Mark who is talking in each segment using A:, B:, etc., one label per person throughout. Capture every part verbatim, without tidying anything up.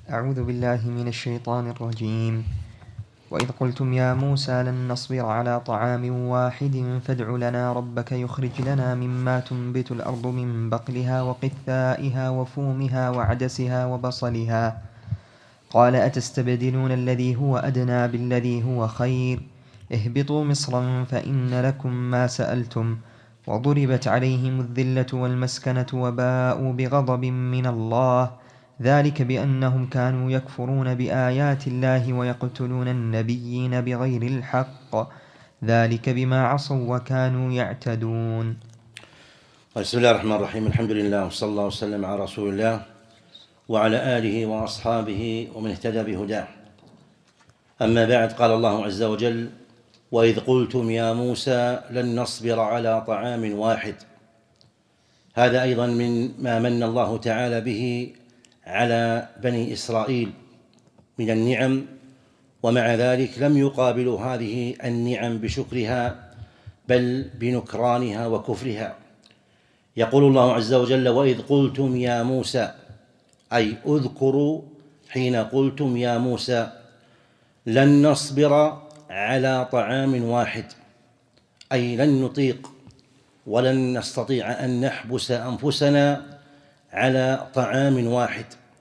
A: أعوذ بالله من الشيطان الرجيم. وإذ قلتم يا موسى لن نصبر على طعام واحد فادع لنا ربك يخرج لنا مما تنبت الأرض من بقلها وقثائها وفومها وعدسها وبصلها قال أتستبدلون الذي هو أدنى بالذي هو خير اهبطوا مصرا فإن لكم ما سألتم وضربت عليهم الذلة والمسكنة وباءوا بغضب من الله ذلك بأنهم كانوا يكفرون بآيات الله ويقتلون النبيين بغير الحق ذلك بما عصوا وكانوا يعتدون.
B: بسم الله الرحمن الرحيم. الحمد لله وصلى الله وسلم على رسول الله وعلى آله وأصحابه ومن اهتدى بهداه. أما بعد، قال الله عز وجل: وإذ قلتم يا موسى لن نصبر على طعام واحد. هذا أيضا من ما من الله تعالى به على بني إسرائيل من النعم، ومع ذلك لم يقابلوا هذه النعم بشكرها بل بنكرانها وكفرها. يقول الله عز وجل: وإذ قلتم يا موسى، أي اذكروا حين قلتم يا موسى لن نصبر على طعام واحد، أي لن نطيق ولن نستطيع أن نحبس أنفسنا على طعام واحد.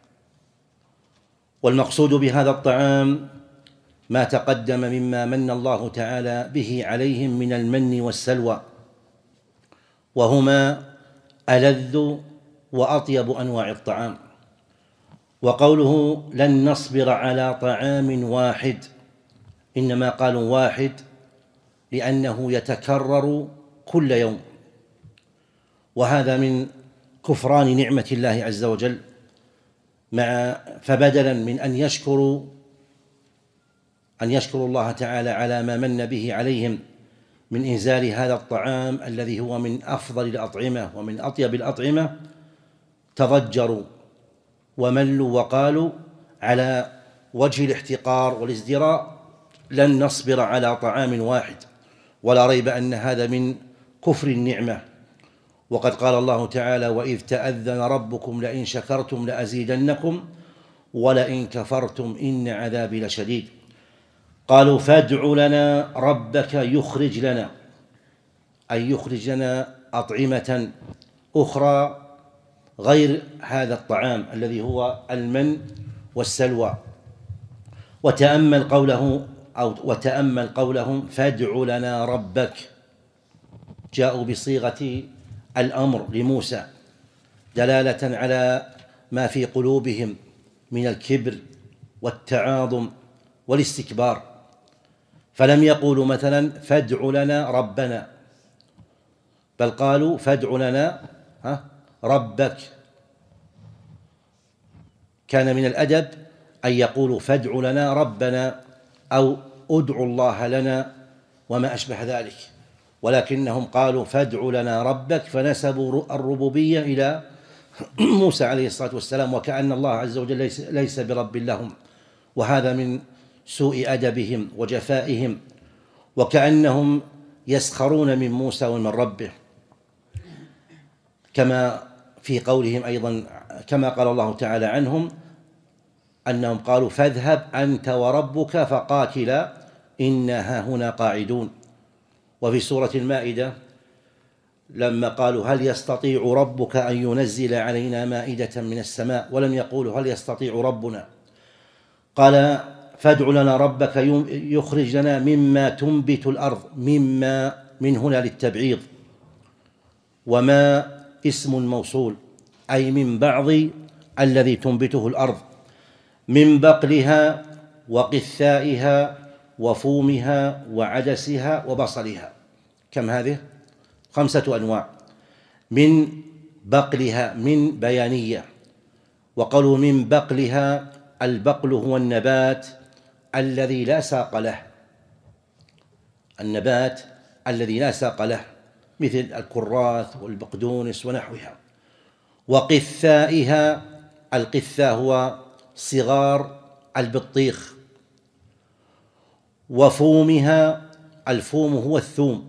B: والمقصود بهذا الطعام ما تقدم مما من الله تعالى به عليهم من المن والسلوى، وهما ألذ وأطيب أنواع الطعام. وقوله لن نصبر على طعام واحد، إنما قالوا واحد لأنه يتكرر كل يوم، وهذا من كفران نعمة الله عز وجل، مع فبدلا من أن يشكروا أن يشكروا الله تعالى على ما من به عليهم من إنزال هذا الطعام الذي هو من أفضل الأطعمة ومن أطيب الأطعمة، تضجروا وملوا وقالوا على وجه الاحتقار والازدراء: لن نصبر على طعام واحد. ولا ريب أن هذا من كفر النعمة. وقد قال الله تعالى: وإذ تأذن ربكم لئن شكرتم لأزيدنكم ولئن كفرتم إن عذابي لشديد. قالوا: فادع لنا ربك يخرج لنا، أي يخرج لنا أطعمة أخرى غير هذا الطعام الذي هو المن والسلوى. وتأمل قوله أو وتأمل قولهم: فادع لنا ربك، جاءوا بصيغة الأمر لموسى دلالة على ما في قلوبهم من الكبر والتعاظم والاستكبار، فلم يقولوا مثلا فادع لنا ربنا، بل قالوا فادع لنا ربك. كان من الأدب أن يقولوا فادع لنا ربنا أو ادعوا الله لنا وما أشبه ذلك، ولكنهم قالوا فادع لنا ربك، فنسبوا الربوبية إلى موسى عليه الصلاة والسلام، وكأن الله عز وجل ليس, ليس برب لهم، وهذا من سوء أدبهم وجفائهم، وكأنهم يسخرون من موسى ومن ربه، كما في قولهم أيضا، كما قال الله تعالى عنهم أنهم قالوا فاذهب أنت وربك فقاتلا إنا هنا قاعدون. وفي سورة المائدة لما قالوا هل يستطيع ربك أن ينزل علينا مائدة من السماء، ولم يقولوا هل يستطيع ربنا، قال فادع لنا ربك يخرج لنا مما تنبت الأرض. مما من هنا للتبعيض، وما اسم موصول، أي من بعض الذي تنبته الأرض، من بقلها وقثائها وفومها وعدسها وبصلها. كم هذه؟ خمسة أنواع. من بقلها من بيانية، وقالوا من بقلها، البقل هو النبات الذي لا ساق له، النبات الذي لا ساق له مثل الكراث والبقدونس ونحوها. وقثائها، القثاء هو صغار البطيخ. وفومها، الفوم هو الثوم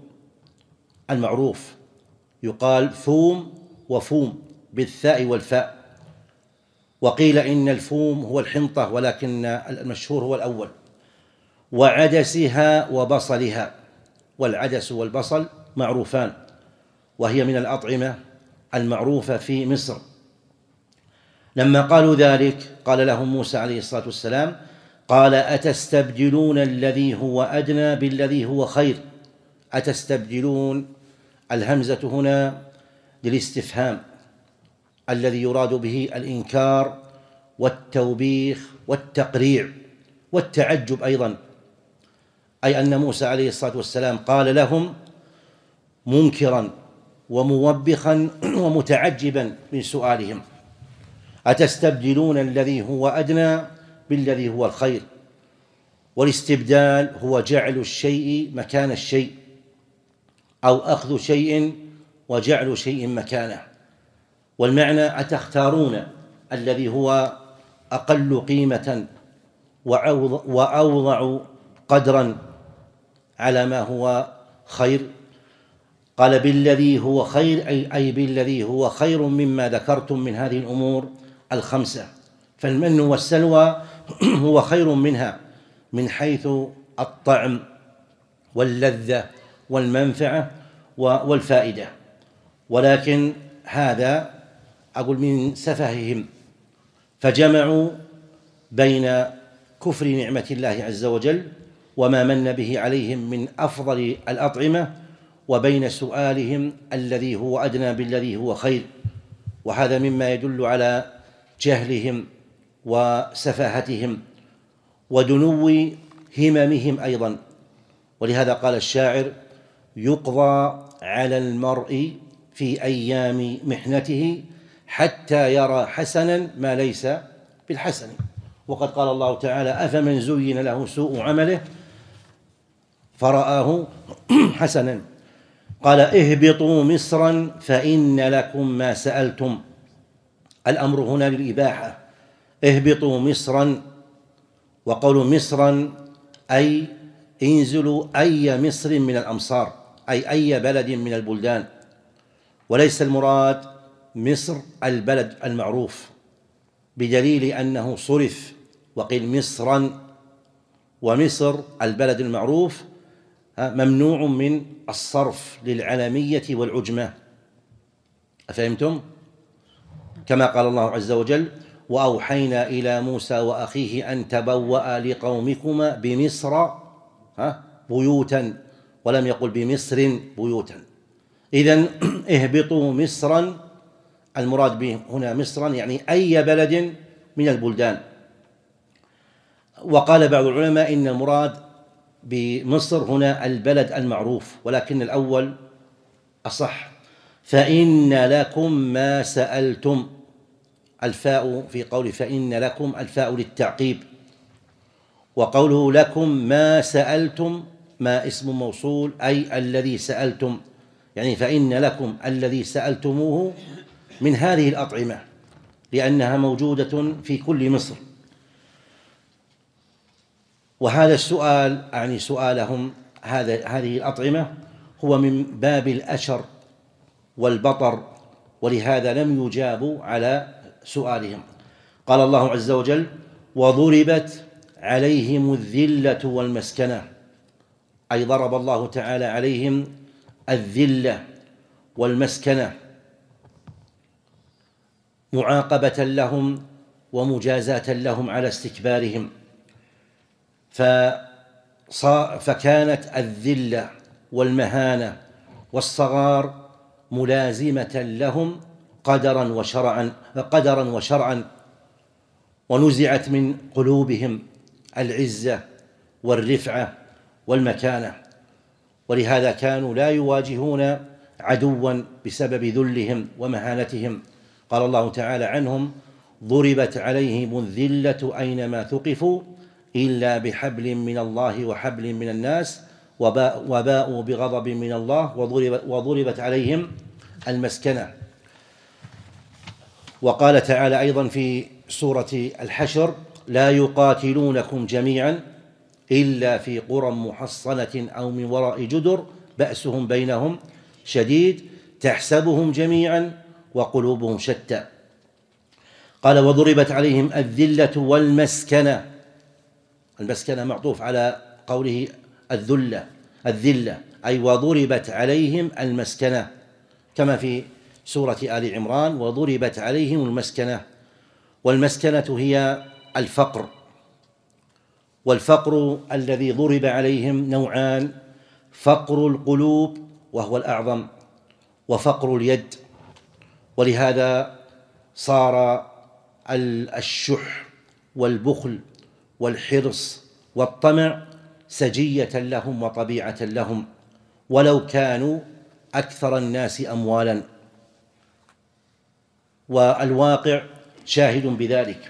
B: المعروف، يقال ثوم وفوم بالثاء والفاء. وقيل إن الفوم هو الحنطة ولكن المشهور هو الأول، وعدسها وبصلها. والعدس والبصل معروفان، وهي من الأطعمة المعروفة في مصر. لما قالوا ذلك قال لهم موسى عليه الصلاة والسلام: قال أتستبدلون الذي هو أدنى بالذي هو خير. أتستبدلون، الهمزة هنا للاستفهام الذي يراد به الإنكار والتوبيخ والتقريع والتعجب أيضا، أي أن موسى عليه الصلاة والسلام قال لهم منكرا وموبخا ومتعجبا من سؤالهم: أتستبدلون الذي هو أدنى بالذي هو الخير. والاستبدال هو جعل الشيء مكان الشيء، أو أخذ شيء وجعل شيء مكانه. والمعنى: أتختارون الذي هو أقل قيمة وأوضع قدرا على ما هو خير. قال بالذي هو خير، أي, أي بالذي هو خير مما ذكرتم من هذه الأمور الخمسة. فالمن والسلوى هو خير منها من حيث الطعم واللذة والمنفعة والفائدة، ولكن هذا أقول من سفههم، فجمعوا بين كفر نعمة الله عز وجل وما من به عليهم من أفضل الأطعمة، وبين سؤالهم الذي هو أدنى بالذي هو خير. وهذا مما يدل على جهلهم وسفاهتهم ودنو هممهم أيضا. ولهذا قال الشاعر: يقضى على المرء في أيام محنته حتى يرى حسنا ما ليس بالحسن. وقد قال الله تعالى: أفمن زين له سوء عمله فرآه حسنا. قال: اهبطوا مصرا فإن لكم ما سألتم. الأمر هنا للإباحة، اهبطوا مصرا. وقول مصرا أي انزلوا أي مصر من الأمصار، أي أي بلد من البلدان، وليس المراد مصر البلد المعروف، بدليل أنه صرف وقيل مصرا، ومصر البلد المعروف ممنوع من الصرف للعلمية والعجمة. أفهمتم؟ كما قال الله عز وجل: وأوحينا إلى موسى وأخيه أن تبوأ لقومكما بمصر بيوتا، ولم يقل بمصر بيوتا. إذن اهبطوا مصرا، المراد به هنا مصرا يعني أي بلد من البلدان. وقال بعض العلماء إن المراد بمصر هنا البلد المعروف، ولكن الأول أصح. فإن لكم ما سألتم، الفاء في قول فإن لكم الفاء للتعقيب، وقوله لكم ما سألتم ما اسم موصول أي الذي سألتم، يعني فإن لكم الذي سألتموه من هذه الأطعمة، لأنها موجودة في كل مصر. وهذا السؤال يعني سؤالهم هذا هذه الأطعمة هو من باب الأشر والبطر، ولهذا لم يجابوا على سؤالهم. قال الله عز وجل: وضربت عليهم الذلة والمسكنة، أي ضرب الله تعالى عليهم الذلة والمسكنة معاقبة لهم ومجازاة لهم على استكبارهم. فكانت الذلة والمهانة والصغار ملازمة لهم قدرا وشرعا قدرا وشرعا ونزعت من قلوبهم العزة والرفعة والمكانة، ولهذا كانوا لا يواجهون عدوا بسبب ذلهم ومهانتهم. قال الله تعالى عنهم: ضربت عليهم الذلة أينما ثقفوا إلا بحبل من الله وحبل من الناس وباءوا بغضب من الله وضربت عليهم المسكنة. وقال تعالى أيضا في سورة الحشر: لا يقاتلونكم جميعا إلا في قرى محصنة أو من وراء جدر بأسهم بينهم شديد تحسبهم جميعا وقلوبهم شتى. قال وضربت عليهم الذلة والمسكنة. المسكنة معطوف على قوله الذلة الذلة، أي وضربت عليهم المسكنة، كما في سورة آل عمران وضربت عليهم المسكنة. والمسكنة هي الفقر، والفقر الذي ضرب عليهم نوعان: فقر القلوب وهو الأعظم، وفقر اليد. ولهذا صار الشح والبخل والحرص والطمع سجية لهم وطبيعة لهم، ولو كانوا أكثر الناس أموالا. والواقع شاهد بذلك.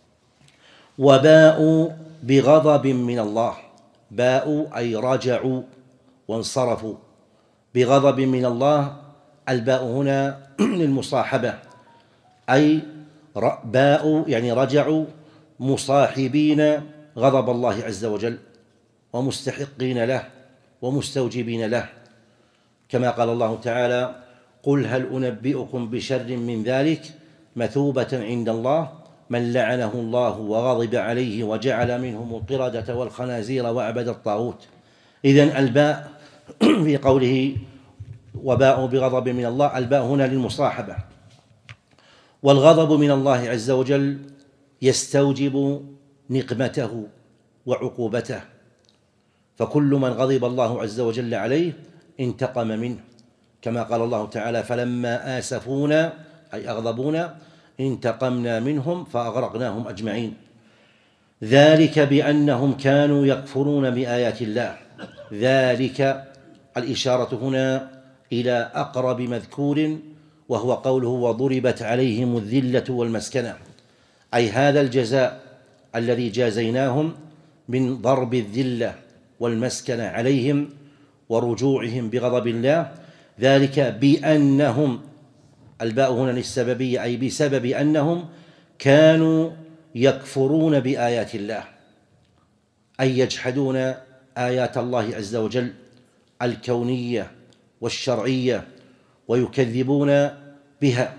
B: وباءوا بغضب من الله، باءوا أي رجعوا وانصرفوا، بغضب من الله. الباء هنا للمصاحبة، أي باءوا يعني رجعوا مصاحبين غضب الله عز وجل ومستحقين له ومستوجبين له، كما قال الله تعالى: قل هل أنبئكم بشر من ذلك مثوبة عند الله من لعنه الله وغضب عليه وجعل منهم القردة والخنازير وعبد الطاغوت. إذن الباء في قوله وباءوا بغضب من الله، الباء هنا للمصاحبة. والغضب من الله عز وجل يستوجب نقمته وعقوبته، فكل من غضب الله عز وجل عليه انتقم منه، كما قال الله تعالى: فلما آسفونا أي أغضبونا انتقمنا منهم فأغرقناهم أجمعين. ذلك بأنهم كانوا يكفرون بآيات الله. ذلك الإشارة هنا إلى أقرب مذكور، وهو قوله وضربت عليهم الذلة والمسكنة، أي هذا الجزاء الذي جازيناهم من ضرب الذلة والمسكنة عليهم ورجوعهم بغضب الله. ذلك بأنهم، الباء هنا للسببية، أي بسبب أنهم كانوا يكفرون بآيات الله، أي يجحدون آيات الله عز وجل الكونية والشرعية ويكذبون بها،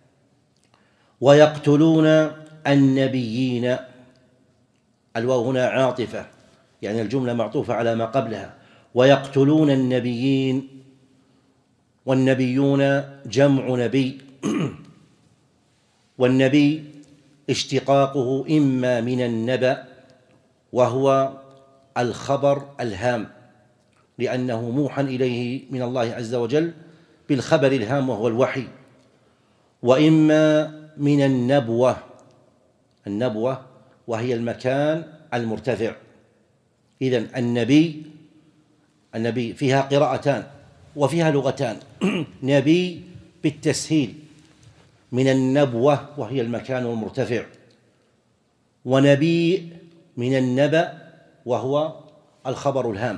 B: ويقتلون النبيين. الواو هنا عاطفة، يعني الجملة معطوفة على ما قبلها. ويقتلون النبيين، والنبيون جمع نبي والنبي اشتقاقه إما من النبأ وهو الخبر الهام، لأنه موحى إليه من الله عز وجل بالخبر الهام وهو الوحي، وإما من النبوة، النبوة وهي المكان المرتفع. إذن النبي النبي فيها قراءتان وفيها لغتان: نبي بالتسهيل من النبوة وهي المكان المرتفع، ونبي من النبأ وهو الخبر الهام.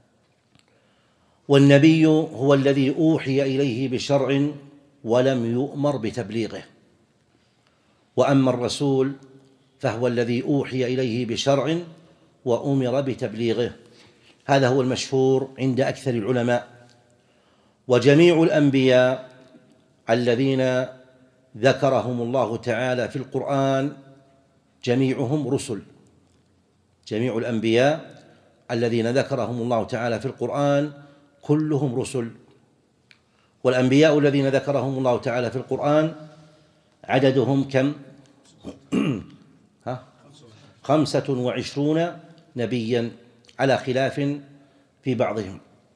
B: والنبي هو الذي أوحي إليه بشرع ولم يؤمر بتبليغه، وأما الرسول فهو الذي أوحي إليه بشرع وأمر بتبليغه. هذا هو المشهور عند أكثر العلماء. وجميع الأنبياء الذين ذكرهم الله تعالى في القرآن جميعهم رسل، جميع الأنبياء الذين ذكرهم الله تعالى في القرآن كلهم رسل. والأنبياء الذين ذكرهم الله تعالى في القرآن عددهم كم؟ ها؟ خمسة وعشرون نبيا، على خلاف في بعضهم.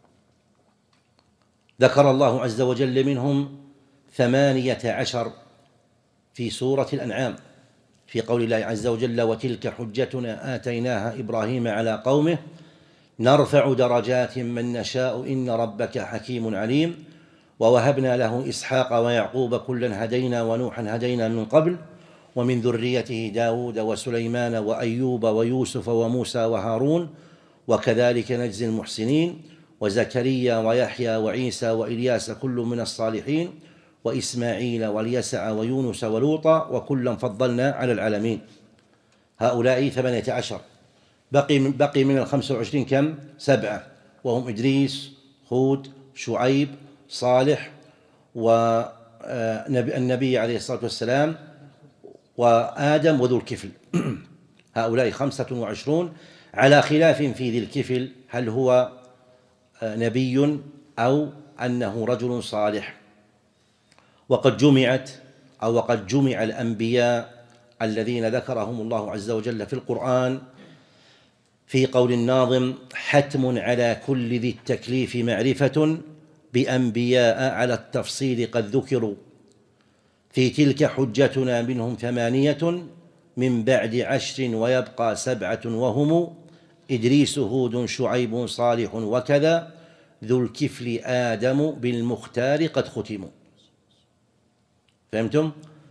B: ذكر الله عز وجل منهم ثمانية عشر في سورة الأنعام، في قول الله عز وجل: وتلك حجتنا آتيناها إبراهيم على قومه نرفع درجات من نشاء إن ربك حكيم عليم. ووهبنا له إسحاق ويعقوب كلا هدينا ونوحا هدينا من قبل ومن ذريته داود وسليمان وأيوب ويوسف وموسى وهارون وكذلك نجزي المحسنين. وزكريا ويحيى وعيسى وإلياس كل من الصالحين وإسماعيل واليسع ويونس ولوطا وكلا فضلنا على العالمين. هؤلاء ثمانية عشر. بقي من, بقي من الخمسة وعشرين كم؟ سبعة، وهم إدريس، هود، شعيب، صالح، والنبي عليه الصلاة والسلام، وآدم وذو الكفل هؤلاء خمسة وعشرون، على خلاف في ذي الكفل هل هو نبي أو أنه رجل صالح. وقد جمعت أو وقد جمع الأنبياء الذين ذكرهم الله عز وجل في القرآن في قول الناظم: حتم على كل ذي التكليف معرفة بأنبياء على التفصيل قد ذكروا، في تلك حجتنا منهم ثمانية من بعد عشر ويبقى سبعة وهم إدريس هود شعيب صالح وكذا ذو الكفل آدم بالمختار قد ختموا. فهمتم؟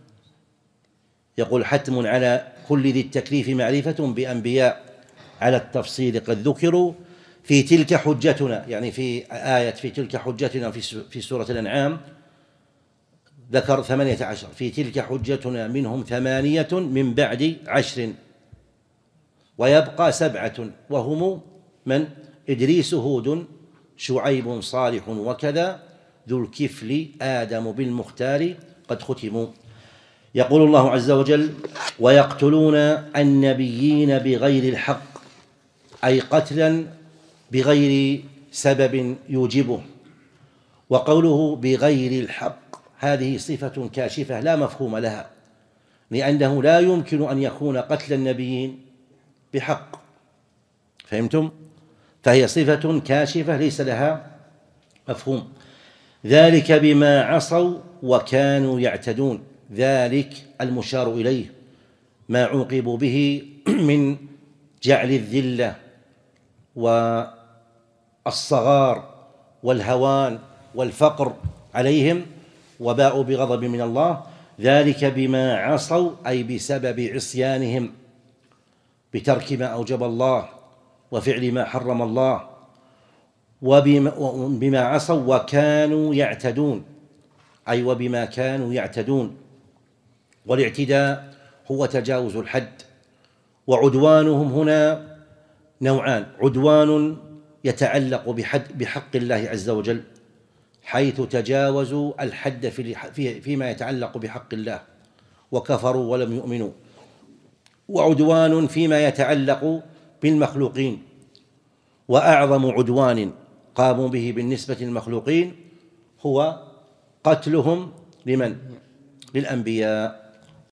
B: يقول: حتم على كل ذي التكليف معرفة بأنبياء على التفصيل قد ذكروا، في تلك حجتنا، يعني في آية في تلك حجتنا في سورة الأنعام ذكر ثمانية عشر، في تلك حجتنا منهم ثمانية من بعد عشر ويبقى سبعة وهم من إدريس هود شعيب صالح وكذا ذو الكفل آدم بالمختار قد ختموا. يقول الله عز وجل: ويقتلون النبيين بغير الحق، أي قتلا بغير سبب يوجبه. وقوله بغير الحق هذه صفة كاشفة لا مفهوم لها، لأنه لا يمكن أن يكون قتل النبيين بحق. فهمتم؟ فهي صفة كاشفة ليس لها مفهوم. ذلك بما عصوا وكانوا يعتدون، ذلك المشار إليه ما عوقبوا به من جعل الذلة والصغار والهوان والفقر عليهم، وباءوا بغضب من الله. ذلك بما عصوا أي بسبب عصيانهم بترك ما أوجب الله وفعل ما حرم الله، وبما عصوا وكانوا يعتدون أي وبما كانوا يعتدون. والاعتداء هو تجاوز الحد، وعدوانهم هنا نوعان: عدوان يتعلق بحد بحق الله عز وجل حيث تجاوزوا الحد في فيما يتعلق بحق الله وكفروا ولم يؤمنوا، وعدوان فيما يتعلق بالمخلوقين. وأعظم عدوان قاموا به بالنسبة للمخلوقين هو قتلهم لمن؟ للأنبياء.